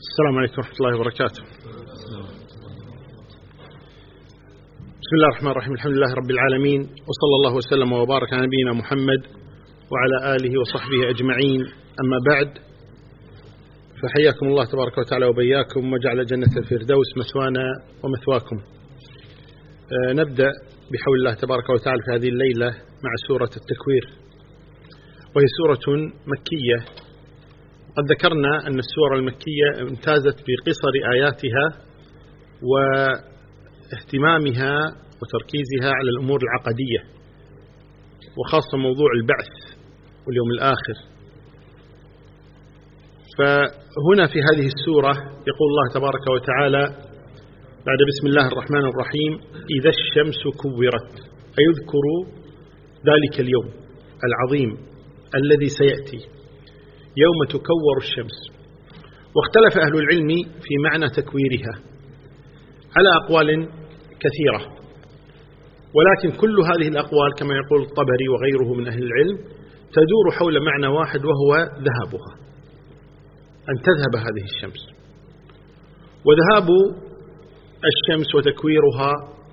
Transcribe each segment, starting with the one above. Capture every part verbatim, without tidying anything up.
السلام عليكم ورحمة الله وبركاته. بسم الله الرحمن الرحيم، الحمد لله رب العالمين، وصلى الله وسلم وبارك على نبينا محمد وعلى آله وصحبه أجمعين. أما بعد، فحياكم الله تبارك وتعالى وبياكم، وجعل جنة الفردوس مثوانا ومثواكم. آه نبدأ بحول الله تبارك وتعالى في هذه الليلة مع سورة التكوير، وهي سورة مكية. قد ذكرنا أن السورة المكية امتازت بقصر آياتها واهتمامها وتركيزها على الأمور العقدية، وخاصة موضوع البعث واليوم الآخر. فهنا في هذه السورة يقول الله تبارك وتعالى بعد بسم الله الرحمن الرحيم: إذا الشمس كورت، أيذكر ذلك اليوم العظيم الذي سيأتي يوم تكور الشمس. واختلف أهل العلم في معنى تكويرها على أقوال كثيرة، ولكن كل هذه الأقوال كما يقول الطبري وغيره من أهل العلم تدور حول معنى واحد، وهو ذهابها، أن تذهب هذه الشمس. وذهاب الشمس وتكويرها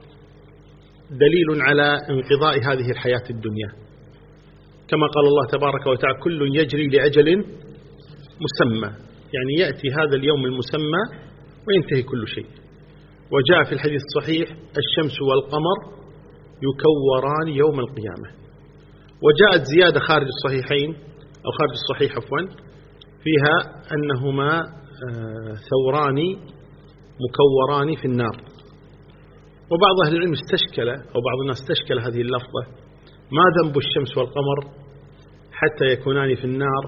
دليل على انقضاء هذه الحياة الدنيا، كما قال الله تبارك وتعالى: كل يجري لأجل مسمى، يعني يأتي هذا اليوم المسمى وينتهي كل شيء. وجاء في الحديث الصحيح: الشمس والقمر يكوران يوم القيامة. وجاءت زيادة خارج الصحيحين أو خارج الصحيح عفوا فيها أنهما ثوران مكوران في النار. وبعض أهل العلم استشكل أو بعض الناس استشكل هذه اللفظة: ما ذنب الشمس والقمر حتى يكونان في النار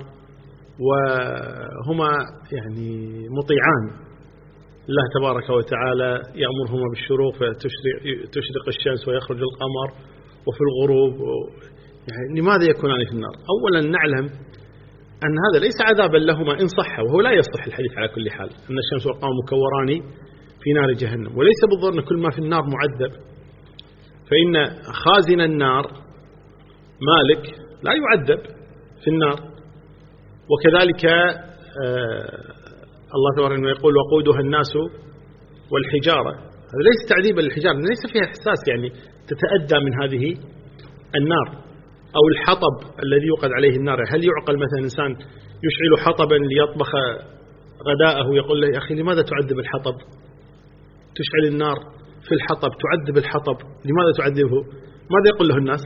وهما يعني مطيعان الله تبارك وتعالى، يأمرهما بالشروق فتشرق الشمس ويخرج القمر، وفي الغروب، يعني لماذا يكونان في النار؟ أولا نعلم أن هذا ليس عذابا لهما إن صح، وهو لا يصح الحديث على كل حال أن الشمس والقمر مكوران في نار جهنم، وليس بالضرورة أن كل ما في النار معذب، فإن خازن النار مالك لا يعذب في النار. وكذلك آه الله تبارك وتعالى يقول: وقودها الناس والحجارة. هذا ليس تعذيبا للحجارة، ليس فيها إحساس يعني تتأدى من هذه النار. أو الحطب الذي يوقد عليه النار، هل يعقل مثلا إنسان يشعل حطبا ليطبخ غداءه يقول له: يا أخي لماذا تعذب الحطب؟ تشعل النار في الحطب، تعذب الحطب، لماذا تعذبه؟ ماذا يقول له الناس؟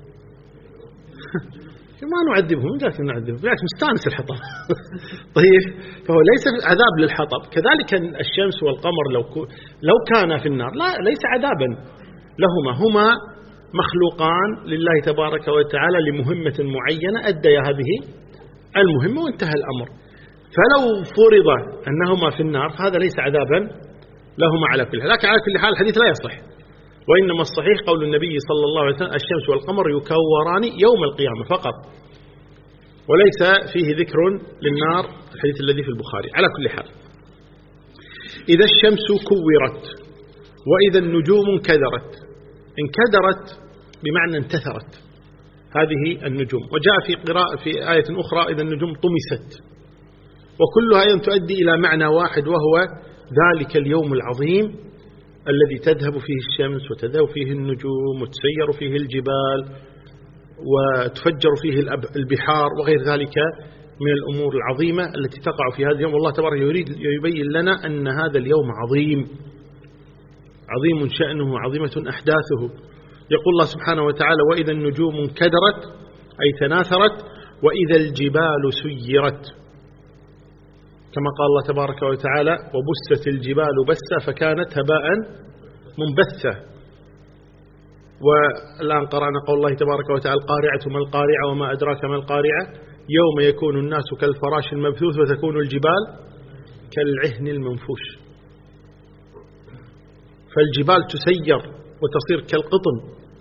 ما نعذبهم، لكن نعذبهم، بالعكس مستانس الحطب. طيب، فهو ليس عذاب للحطب. كذلك الشمس والقمر لو لو كان في النار لا ليس عذابا لهما، هما مخلوقان لله تبارك وتعالى لمهمة معينة، أديا هذه المهمة وانتهى الأمر. فلو فرض أنهما في النار فهذا ليس عذابا لهما على كل حال. لكن على كل حال الحديث لا يصح، وإنما الصحيح قول النبي صلى الله عليه وسلم: الشمس والقمر يكوران يوم القيامة فقط، وليس فيه ذكر للنار، الحديث الذي في البخاري. على كل حال، إذا الشمس كورت وإذا النجوم انكدرت. انكدرت بمعنى انتثرت هذه النجوم. وجاء في قراءة في آية أخرى: إذا النجوم طمست. وكلها أيضا تؤدي إلى معنى واحد، وهو ذلك اليوم العظيم الذي تذهب فيه الشمس وتذهب فيه النجوم وتسير فيه الجبال وتفجر فيه البحار وغير ذلك من الأمور العظيمة التي تقع في هذا اليوم. والله تبارك يريد يبين لنا أن هذا اليوم عظيم، عظيم شأنه، عظيمة أحداثه. يقول الله سبحانه وتعالى: وإذا النجوم انكدرت، أي تناثرت، وإذا الجبال سيرت، كما قال الله تبارك وتعالى: وبست الجبال بسا فكانت هباء منبثا. والآن قرأنا قول الله تبارك وتعالى: القارعة ما القارعة وما أدراك ما القارعة يوم يكون الناس كالفراش المبثوث وتكون الجبال كالعهن المنفوش. فالجبال تسير وتصير كالقطن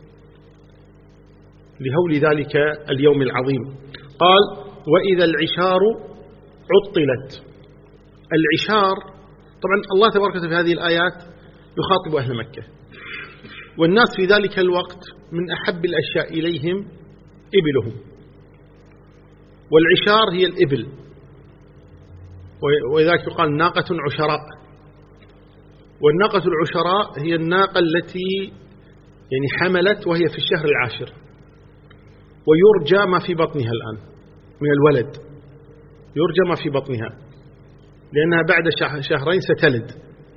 لهول ذلك اليوم العظيم. قال: وإذا العشار عطلت. العشار طبعا الله تبارك وتعالى في هذه الآيات يخاطب أهل مكة، والناس في ذلك الوقت من أحب الأشياء إليهم إبلهم، والعشار هي الإبل. ولذلك يقال ناقة عشراء. والناقة العشراء هي الناقة التي يعني حملت وهي في الشهر العاشر، ويرجى ما في بطنها الآن من الولد، يرجى ما في بطنها لأنها بعد شهرين ستلد،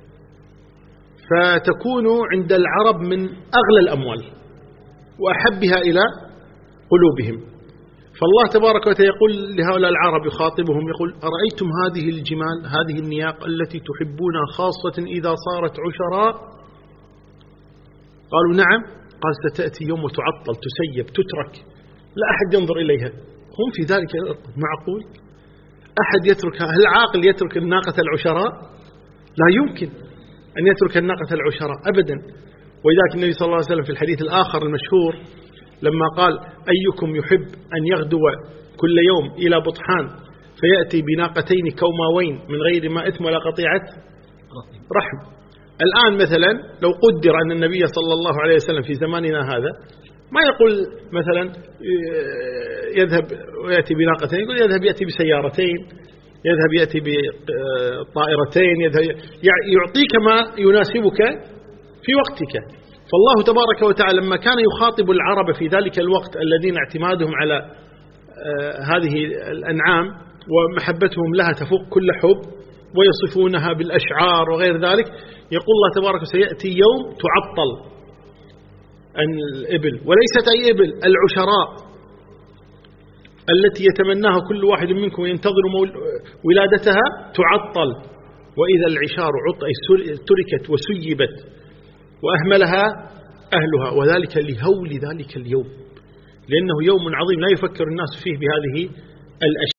فتكون عند العرب من أغلى الأموال وأحبها إلى قلوبهم. فالله تبارك وتعالى يقول لهؤلاء العرب يخاطبهم يقول: أرأيتم هذه الجمال، هذه النياق التي تحبونها خاصة إذا صارت عشراء؟ قالوا: نعم. قال: ستأتي يوم وتعطل، تسيب، تترك، لا أحد ينظر إليها. هم في ذلك معقول أحد يتركها؟ هل عاقل يترك الناقة العشراء؟ لا يمكن أن يترك الناقة العشراء أبدا. ولذلك النبي صلى الله عليه وسلم في الحديث الآخر المشهور لما قال: أيكم يحب أن يغدو كل يوم إلى بطحان فيأتي بناقتين كوماوين من غير ما إثم ولا قطيعة رحم. الآن مثلا لو قدر أن النبي صلى الله عليه وسلم في زماننا هذا ما يقول مثلا يذهب ويأتي بناقتين، يقول يذهب يأتي بسيارتين، يذهب يأتي بطائرتين، يذهب يعطيك ما يناسبك في وقتك. فالله تبارك وتعالى لما كان يخاطب العرب في ذلك الوقت الذين اعتمادهم على هذه الأنعام ومحبتهم لها تفوق كل حب ويصفونها بالأشعار وغير ذلك، يقول الله تبارك وتعالى: سيأتي يوم تعطل الإبل، وليست أي إبل، العشراء التي يتمناها كل واحد منكم وينتظر ولادتها تعطل. وإذا العشار تركت وسيبت وأهملها أهلها، وذلك لهول ذلك اليوم، لأنه يوم عظيم لا يفكر الناس فيه بهذه الأشياء.